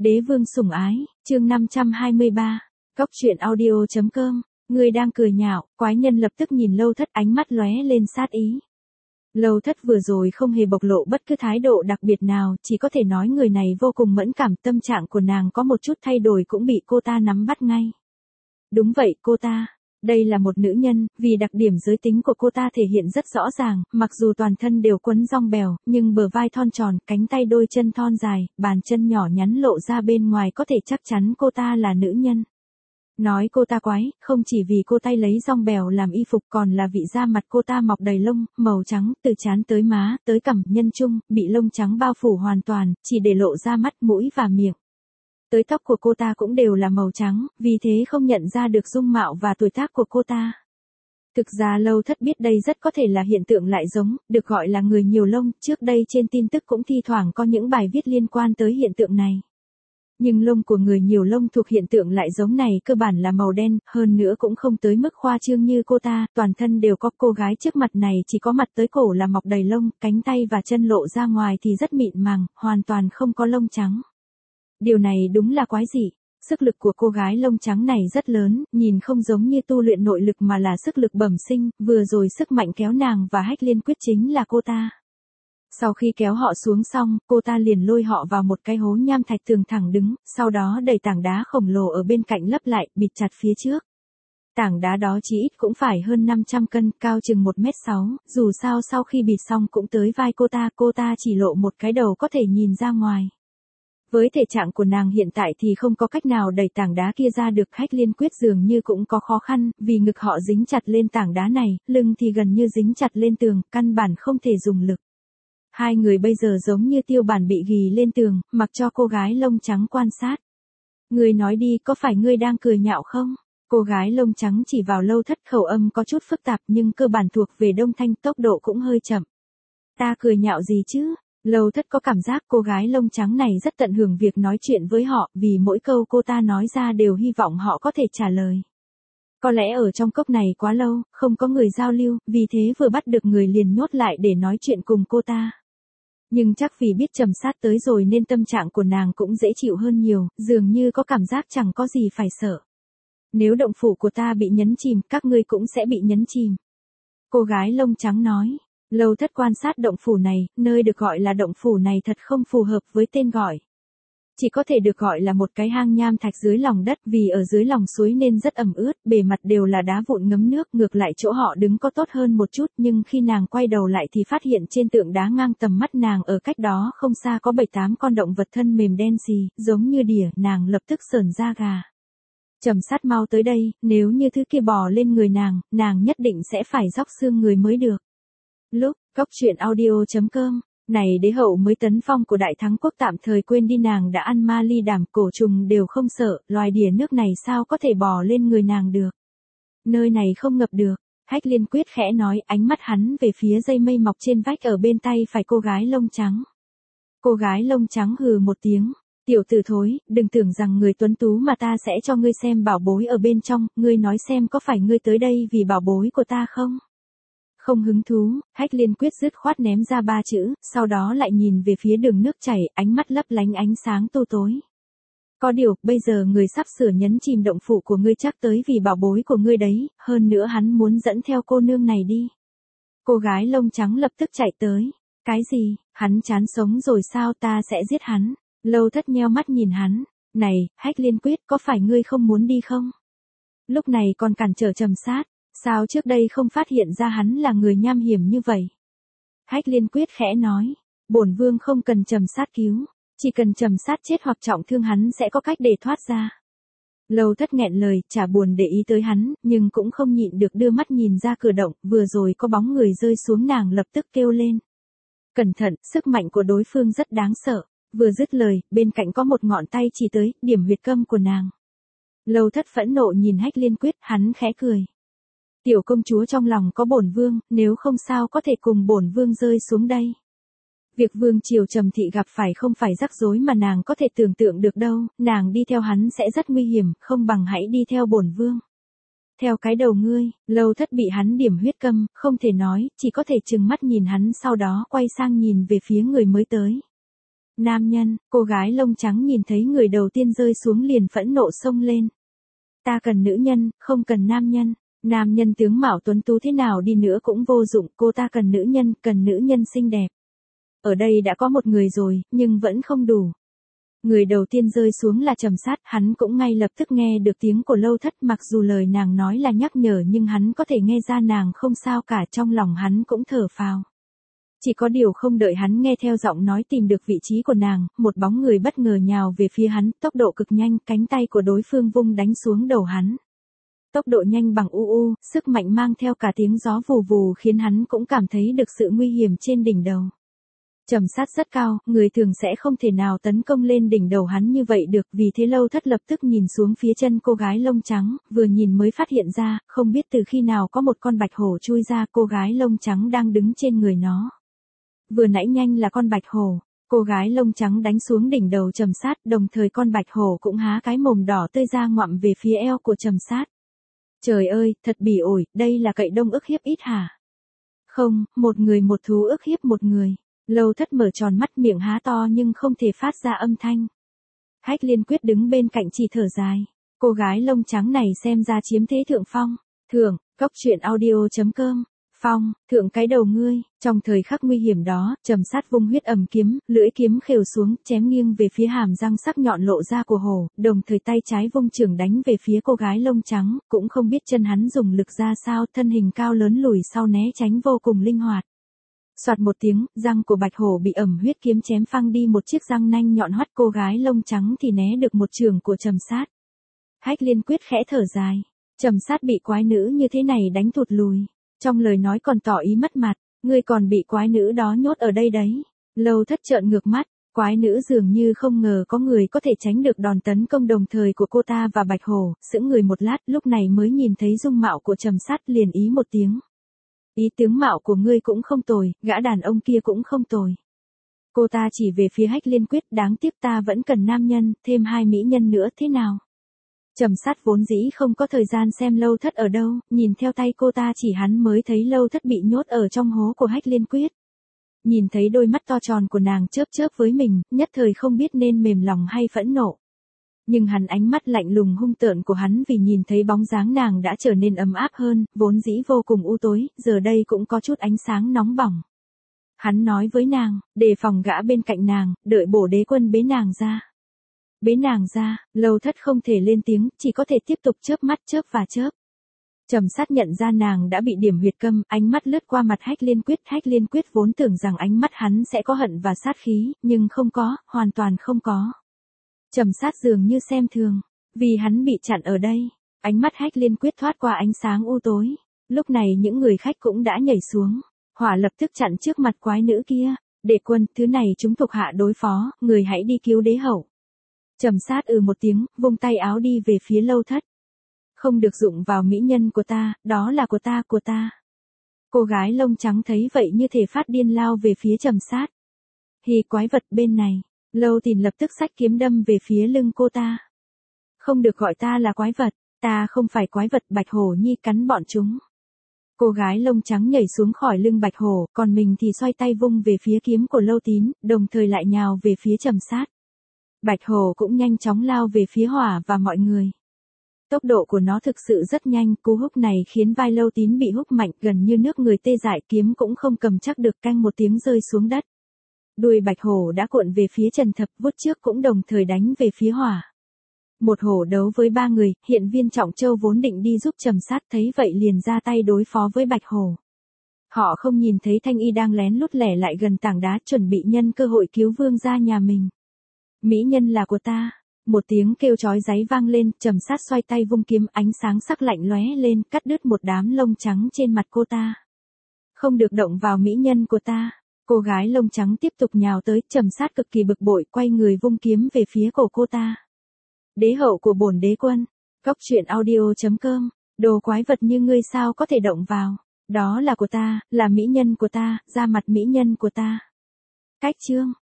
Đế vương sủng ái, chương 523. Cóc truyện audio.com. Người đang cười nhạo, quái nhân lập tức nhìn Lâu Thất, ánh mắt lóe lên sát ý. Lâu Thất vừa rồi không hề bộc lộ bất cứ thái độ đặc biệt nào, chỉ có thể nói người này vô cùng mẫn cảm, tâm trạng của nàng có một chút thay đổi cũng bị cô ta nắm bắt ngay. Đúng vậy, cô ta. Đây là một nữ nhân, vì đặc điểm giới tính của cô ta thể hiện rất rõ ràng, mặc dù toàn thân đều quấn rong bèo, nhưng bờ vai thon tròn, cánh tay đôi chân thon dài, bàn chân nhỏ nhắn lộ ra bên ngoài có thể chắc chắn cô ta là nữ nhân. Nói cô ta quái, không chỉ vì cô tay lấy rong bèo làm y phục còn là vì da mặt cô ta mọc đầy lông, màu trắng, từ trán tới má, tới cằm, nhân trung, bị lông trắng bao phủ hoàn toàn, chỉ để lộ ra mắt, mũi và miệng. Tới tóc của cô ta cũng đều là màu trắng, vì thế không nhận ra được dung mạo và tuổi tác của cô ta. Thực ra Lâu Thất biết đây rất có thể là hiện tượng lại giống, được gọi là người nhiều lông, trước đây trên tin tức cũng thi thoảng có những bài viết liên quan tới hiện tượng này. Nhưng lông của người nhiều lông thuộc hiện tượng lại giống này cơ bản là màu đen, hơn nữa cũng không tới mức khoa trương như cô ta, toàn thân đều có. Cô gái trước mặt này chỉ có mặt tới cổ là mọc đầy lông, cánh tay và chân lộ ra ngoài thì rất mịn màng, hoàn toàn không có lông trắng. Điều này đúng là quái dị. Sức lực của cô gái lông trắng này rất lớn, nhìn không giống như tu luyện nội lực mà là sức lực bẩm sinh, vừa rồi sức mạnh kéo nàng và Hách Liên Quyết chính là cô ta. Sau khi kéo họ xuống xong, cô ta liền lôi họ vào một cái hố nham thạch tường thẳng đứng, sau đó đẩy tảng đá khổng lồ ở bên cạnh lấp lại, bịt chặt phía trước. Tảng đá đó chí ít cũng phải hơn 500 cân, cao chừng 1m6, dù sao sau khi bịt xong cũng tới vai cô ta chỉ lộ một cái đầu có thể nhìn ra ngoài. Với thể trạng của nàng hiện tại thì không có cách nào đẩy tảng đá kia ra được. Hách Liên Quyết dường như cũng có khó khăn, vì ngực họ dính chặt lên tảng đá này, lưng thì gần như dính chặt lên tường, căn bản không thể dùng lực. Hai người bây giờ giống như tiêu bản bị ghì lên tường, mặc cho cô gái lông trắng quan sát. Ngươi nói đi, có phải ngươi đang cười nhạo không? Cô gái lông trắng chỉ vào Lâu Thất, khẩu âm có chút phức tạp nhưng cơ bản thuộc về Đông Thanh, tốc độ cũng hơi chậm. Ta cười nhạo gì chứ? Lâu Thất có cảm giác cô gái lông trắng này rất tận hưởng việc nói chuyện với họ, vì mỗi câu cô ta nói ra đều hy vọng họ có thể trả lời. Có lẽ ở trong cốc này quá lâu, không có người giao lưu, vì thế vừa bắt được người liền nhốt lại để nói chuyện cùng cô ta. Nhưng chắc vì biết Trầm Sát tới rồi nên tâm trạng của nàng cũng dễ chịu hơn nhiều, dường như có cảm giác chẳng có gì phải sợ. Nếu động phủ của ta bị nhấn chìm, các ngươi cũng sẽ bị nhấn chìm. Cô gái lông trắng nói. Lâu Thất quan sát động phủ này, nơi được gọi là động phủ này thật không phù hợp với tên gọi. Chỉ có thể được gọi là một cái hang nham thạch dưới lòng đất, vì ở dưới lòng suối nên rất ẩm ướt, bề mặt đều là đá vụn ngấm nước, ngược lại chỗ họ đứng có tốt hơn một chút, nhưng khi nàng quay đầu lại thì phát hiện trên tượng đá ngang tầm mắt nàng ở cách đó không xa có 7-8 con động vật thân mềm đen xì, giống như đỉa, nàng lập tức sởn da gà. Trầm Sát mau tới đây, nếu như thứ kia bò lên người nàng nhất định sẽ phải róc xương người mới được. Lúc, Cóc truyện audio.com. Này đế hậu mới tấn phong của Đại Thắng Quốc tạm thời quên đi nàng đã ăn ma ly đảm, cổ trùng đều không sợ, loài đỉa nước này sao có thể bò lên người nàng được. Nơi này không ngập được. Hách Liên Quyết khẽ nói, ánh mắt hắn về phía dây mây mọc trên vách ở bên tay phải cô gái lông trắng. Cô gái lông trắng hừ một tiếng. Tiểu tử thối, đừng tưởng rằng người tuấn tú mà ta sẽ cho ngươi xem bảo bối ở bên trong, ngươi nói xem có phải ngươi tới đây vì bảo bối của ta không? Không hứng thú, Hách Liên Quyết dứt khoát ném ra 3 chữ, sau đó lại nhìn về phía đường nước chảy, ánh mắt lấp lánh ánh sáng tô tối. Có điều, bây giờ người sắp sửa nhấn chìm động phủ của ngươi chắc tới vì bảo bối của ngươi đấy, hơn nữa hắn muốn dẫn theo cô nương này đi. Cô gái lông trắng lập tức chạy tới. Cái gì, hắn chán sống rồi sao, ta sẽ giết hắn. Lâu Thất nheo mắt nhìn hắn. Này, Hách Liên Quyết, có phải ngươi không muốn đi không? Lúc này còn cản trở Trầm Sát. Sao trước đây không phát hiện ra hắn là người nham hiểm như vậy? Hách Liên Quyết khẽ nói, bổn vương không cần Trầm Sát cứu, chỉ cần Trầm Sát chết hoặc trọng thương hắn sẽ có cách để thoát ra. Lâu Thất nghẹn lời, chả buồn để ý tới hắn, nhưng cũng không nhịn được đưa mắt nhìn ra cửa động, vừa rồi có bóng người rơi xuống, nàng lập tức kêu lên. Cẩn thận, sức mạnh của đối phương rất đáng sợ. Vừa dứt lời, bên cạnh có một ngọn tay chỉ tới, điểm huyệt câm của nàng. Lâu Thất phẫn nộ nhìn Hách Liên Quyết, hắn khẽ cười. Tiểu công chúa trong lòng có bổn vương, nếu không sao có thể cùng bổn vương rơi xuống đây. Việc vương triều Trầm thị gặp phải không phải rắc rối mà nàng có thể tưởng tượng được đâu, nàng đi theo hắn sẽ rất nguy hiểm, không bằng hãy đi theo bổn vương. Theo cái đầu ngươi, Lâu Thất bị hắn điểm huyết câm, không thể nói, chỉ có thể trừng mắt nhìn hắn, sau đó quay sang nhìn về phía người mới tới. Nam nhân, cô gái lông trắng nhìn thấy người đầu tiên rơi xuống liền phẫn nộ xông lên. Ta cần nữ nhân, không cần nam nhân. Nam nhân tướng mạo tuấn tú thế nào đi nữa cũng vô dụng, cô ta cần nữ nhân xinh đẹp. Ở đây đã có một người rồi, nhưng vẫn không đủ. Người đầu tiên rơi xuống là Trầm Sát, hắn cũng ngay lập tức nghe được tiếng của Lâu Thất, mặc dù lời nàng nói là nhắc nhở nhưng hắn có thể nghe ra nàng không sao cả, trong lòng hắn cũng thở phào. Chỉ có điều không đợi hắn nghe theo giọng nói tìm được vị trí của nàng, một bóng người bất ngờ nhào về phía hắn, tốc độ cực nhanh, cánh tay của đối phương vung đánh xuống đầu hắn. Tốc độ nhanh bằng u, sức mạnh mang theo cả tiếng gió vù vù khiến hắn cũng cảm thấy được sự nguy hiểm trên đỉnh đầu. Trầm Sát rất cao, người thường sẽ không thể nào tấn công lên đỉnh đầu hắn như vậy được, vì thế Lâu Thất lập tức nhìn xuống phía chân cô gái lông trắng, vừa nhìn mới phát hiện ra, không biết từ khi nào có một con bạch hổ chui ra, cô gái lông trắng đang đứng trên người nó. Vừa nãy nhanh là con bạch hổ, cô gái lông trắng đánh xuống đỉnh đầu Trầm Sát, đồng thời con bạch hổ cũng há cái mồm đỏ tươi ra ngoạm về phía eo của Trầm Sát. Trời ơi, thật bỉ ổi, đây là cậy đông ức hiếp ít hả? Không, một người một thú ức hiếp một người. Lâu Thất mở tròn mắt, miệng há to nhưng không thể phát ra âm thanh. Hách Liên Quyết đứng bên cạnh chỉ thở dài. Cô gái lông trắng này xem ra chiếm thế thượng phong. Thượng, cốc truyện audio.com. Phong, thượng cái đầu ngươi. Trong thời khắc nguy hiểm đó, Trầm Sát vung huyết ầm kiếm, lưỡi kiếm khều xuống, chém nghiêng về phía hàm răng sắc nhọn lộ ra của hổ, đồng thời tay trái vung chưởng đánh về phía cô gái lông trắng, cũng không biết chân hắn dùng lực ra sao, thân hình cao lớn lùi sau né tránh vô cùng linh hoạt. Soạt một tiếng, răng của bạch hổ bị ẩm huyết kiếm chém phăng đi một chiếc răng nanh nhọn hoắt, cô gái lông trắng thì né được một chưởng của Trầm Sát. Hách Liên Quyết khẽ thở dài. Trầm Sát bị quái nữ như thế này đánh thụt lùi. Trong lời nói còn tỏ ý mất mặt, ngươi còn bị quái nữ đó nhốt ở đây đấy. Lâu Thất trợn ngược mắt, quái nữ dường như không ngờ có người có thể tránh được đòn tấn công đồng thời của cô ta và bạch hổ, sững người một lát, lúc này mới nhìn thấy dung mạo của Trầm Sát, liền ý một tiếng. Ý tướng mạo của ngươi cũng không tồi, gã đàn ông kia cũng không tồi. Cô ta chỉ về phía Hách Liên Quyết, đáng tiếc ta vẫn cần nam nhân, thêm 2 mỹ nhân nữa thế nào? Trầm Sát vốn dĩ không có thời gian xem Lâu Thất ở đâu, nhìn theo tay cô ta chỉ hắn mới thấy Lâu Thất bị nhốt ở trong hố của Hách Liên Quyết. Nhìn thấy đôi mắt to tròn của nàng chớp chớp với mình, nhất thời không biết nên mềm lòng hay phẫn nộ. Nhưng hắn ánh mắt lạnh lùng hung tợn của hắn vì nhìn thấy bóng dáng nàng đã trở nên ấm áp hơn, vốn dĩ vô cùng u tối, giờ đây cũng có chút ánh sáng nóng bỏng. Hắn nói với nàng, đề phòng gã bên cạnh nàng, đợi bổ đế quân bế nàng ra. Bế nàng ra, Lâu Thất không thể lên tiếng, chỉ có thể tiếp tục chớp mắt chớp và chớp. Trầm Sát nhận ra nàng đã bị điểm huyệt câm, ánh mắt lướt qua mặt Hách Liên Quyết. Hách Liên Quyết vốn tưởng rằng ánh mắt hắn sẽ có hận và sát khí, nhưng không có, hoàn toàn không có. Trầm Sát dường như xem thường, vì hắn bị chặn ở đây. Ánh mắt Hách Liên Quyết thoát qua ánh sáng u tối. Lúc này những người khách cũng đã nhảy xuống, hỏa lập tức chặn trước mặt quái nữ kia. Đệ quân, thứ này chúng thuộc hạ đối phó, người hãy đi cứu đế hậu. Trầm Sát một tiếng, vung tay áo đi về phía Lâu Thất. Không được dụng vào mỹ nhân của ta, đó là của ta. Cô gái lông trắng thấy vậy như thể phát điên lao về phía Trầm Sát. Hì quái vật bên này, Lâu Tìn lập tức xách kiếm đâm về phía lưng cô ta. Không được gọi ta là quái vật, ta không phải quái vật, bạch hổ nhi cắn bọn chúng. Cô gái lông trắng nhảy xuống khỏi lưng bạch hổ, còn mình thì xoay tay vung về phía kiếm của Lâu Tín, đồng thời lại nhào về phía Trầm Sát. Bạch hổ cũng nhanh chóng lao về phía hỏa và mọi người. Tốc độ của nó thực sự rất nhanh, cú húc này khiến vai Lâu Tín bị húc mạnh gần như nước người tê dại, kiếm cũng không cầm chắc được, canh một tiếng rơi xuống đất. Đuôi bạch hổ đã cuộn về phía Trần Thập, vuốt trước cũng đồng thời đánh về phía hỏa. Một hổ đấu với 3 người, hiện viên Trọng Châu vốn định đi giúp Trầm Sát thấy vậy liền ra tay đối phó với bạch hổ. Họ không nhìn thấy Thanh Y đang lén lút lẻ lại gần tảng đá chuẩn bị nhân cơ hội cứu vương gia nhà mình. Mỹ nhân là của ta. Một tiếng kêu chói dáy vang lên, Trầm Sát xoay tay vung kiếm, ánh sáng sắc lạnh lóe lên, cắt đứt một đám lông trắng trên mặt cô ta. Không được động vào mỹ nhân của ta. Cô gái lông trắng tiếp tục nhào tới, Trầm Sát cực kỳ bực bội, quay người vung kiếm về phía cổ cô ta. Đế hậu của bổn đế quân. Cốc truyện audio.com. Đồ quái vật như ngươi sao có thể động vào. Đó là của ta, là mỹ nhân của ta, ra mặt mỹ nhân của ta. Cách chương.